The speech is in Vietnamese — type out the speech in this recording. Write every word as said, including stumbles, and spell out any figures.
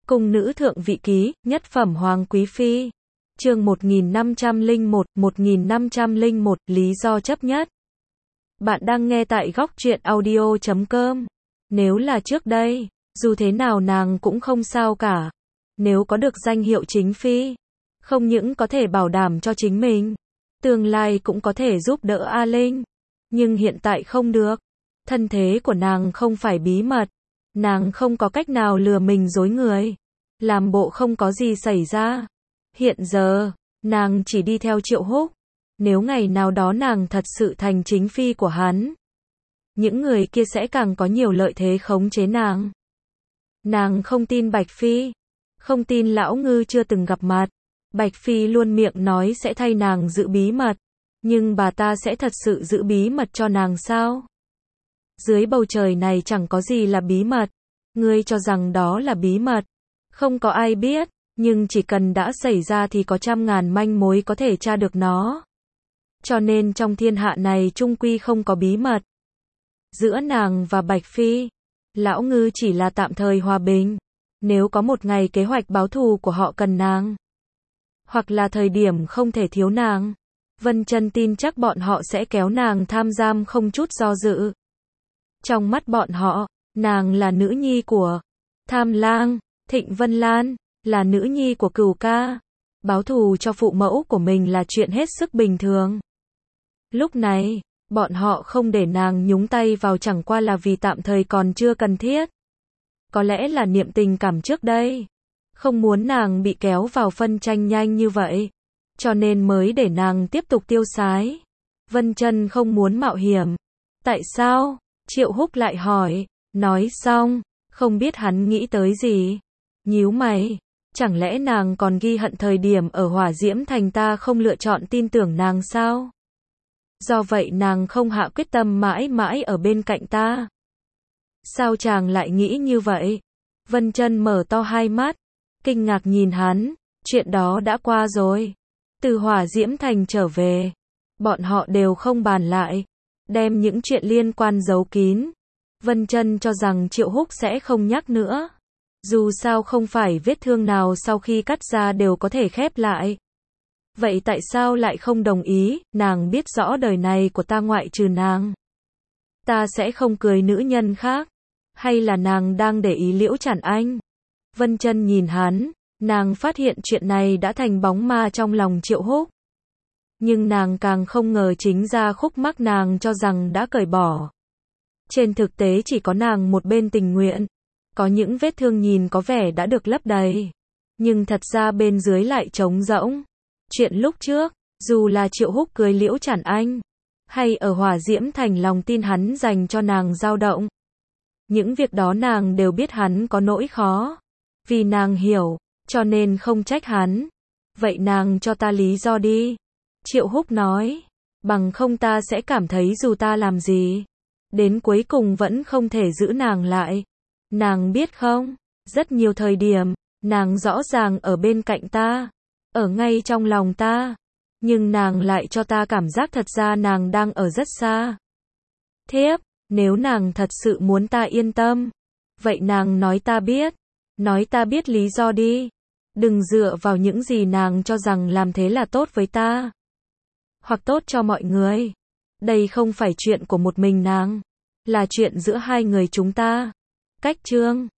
Cung nữ thượng vị ký, nhất phẩm hoàng quý phi. Chương một nghìn năm trăm lẻ một, một nghìn năm trăm lẻ một, lý do chấp nhất. Bạn đang nghe tại góc truyện audio chấm com. Nếu là trước đây, dù thế nào nàng cũng không sao cả. Nếu có được danh hiệu chính phi, không những có thể bảo đảm cho chính mình, tương lai cũng có thể giúp đỡ A Linh. Nhưng hiện tại không được. Thân thế của nàng không phải bí mật. Nàng không có cách nào lừa mình dối người. Làm bộ không có gì xảy ra. Hiện giờ, nàng chỉ đi theo Triệu Húc. Nếu ngày nào đó nàng thật sự thành chính phi của hắn, những người kia sẽ càng có nhiều lợi thế khống chế nàng. Nàng không tin Bạch Phi. Không tin lão ngư chưa từng gặp mặt. Bạch Phi luôn miệng nói sẽ thay nàng giữ bí mật. Nhưng bà ta sẽ thật sự giữ bí mật cho nàng sao? Dưới bầu trời này chẳng có gì là bí mật. Ngươi cho rằng đó là bí mật. Không có ai biết, nhưng chỉ cần đã xảy ra thì có trăm ngàn manh mối có thể tra được nó. Cho nên trong thiên hạ này chung quy không có bí mật. Giữa nàng và Bạch Phi, lão ngư chỉ là tạm thời hòa bình. Nếu có một ngày kế hoạch báo thù của họ cần nàng, hoặc là thời điểm không thể thiếu nàng, Vân Chân tin chắc bọn họ sẽ kéo nàng tham giam không chút do dự. Trong mắt bọn họ, nàng là nữ nhi của Tham Lang, Thịnh Vân Lan, là nữ nhi của Cửu Ca. Báo thù cho phụ mẫu của mình là chuyện hết sức bình thường. Lúc này, bọn họ không để nàng nhúng tay vào chẳng qua là vì tạm thời còn chưa cần thiết. Có lẽ là niệm tình cảm trước đây. Không muốn nàng bị kéo vào phân tranh nhanh như vậy. Cho nên mới để nàng tiếp tục tiêu sái. Vân Chân không muốn mạo hiểm. Tại sao? Triệu Húc lại hỏi. Nói xong, không biết hắn nghĩ tới gì. Nhíu mày. Chẳng lẽ nàng còn ghi hận thời điểm ở Hỏa Diễm Thành ta không lựa chọn tin tưởng nàng sao? Do vậy nàng không hạ quyết tâm mãi mãi ở bên cạnh ta. Sao chàng lại nghĩ như vậy? Vân Chân mở to hai mắt, kinh ngạc nhìn hắn. Chuyện đó đã qua rồi. Từ Hỏa Diễm Thành trở về, bọn họ đều không bàn lại, đem những chuyện liên quan giấu kín. Vân Chân cho rằng Triệu Húc sẽ không nhắc nữa. Dù sao không phải vết thương nào sau khi cắt ra đều có thể khép lại. Vậy tại sao lại không đồng ý? Nàng biết rõ đời này của ta ngoại trừ nàng, ta sẽ không cưới nữ nhân khác. Hay là nàng đang để ý Liễu Chản Anh? Vân Chân nhìn hắn, nàng phát hiện chuyện này đã thành bóng ma trong lòng Triệu Húc. Nhưng nàng càng không ngờ chính ra khúc mắc nàng cho rằng đã cởi bỏ. Trên thực tế chỉ có nàng một bên tình nguyện. Có những vết thương nhìn có vẻ đã được lấp đầy, nhưng thật ra bên dưới lại trống rỗng. Chuyện lúc trước, dù là Triệu Húc cưới Liễu Chản Anh, hay ở Hỏa Diễm Thành lòng tin hắn dành cho nàng dao động, những việc đó nàng đều biết hắn có nỗi khó. Vì nàng hiểu, cho nên không trách hắn. Vậy nàng cho ta lý do đi. Triệu Húc nói, bằng không ta sẽ cảm thấy dù ta làm gì, đến cuối cùng vẫn không thể giữ nàng lại. Nàng biết không, rất nhiều thời điểm, nàng rõ ràng ở bên cạnh ta, ở ngay trong lòng ta, nhưng nàng lại cho ta cảm giác thật ra nàng đang ở rất xa. Thiếp, nếu nàng thật sự muốn ta yên tâm, vậy nàng nói ta biết, nói ta biết lý do đi. Đừng dựa vào những gì nàng cho rằng làm thế là tốt với ta, hoặc tốt cho mọi người. Đây không phải chuyện của một mình nàng, là chuyện giữa hai người chúng ta. Cách chương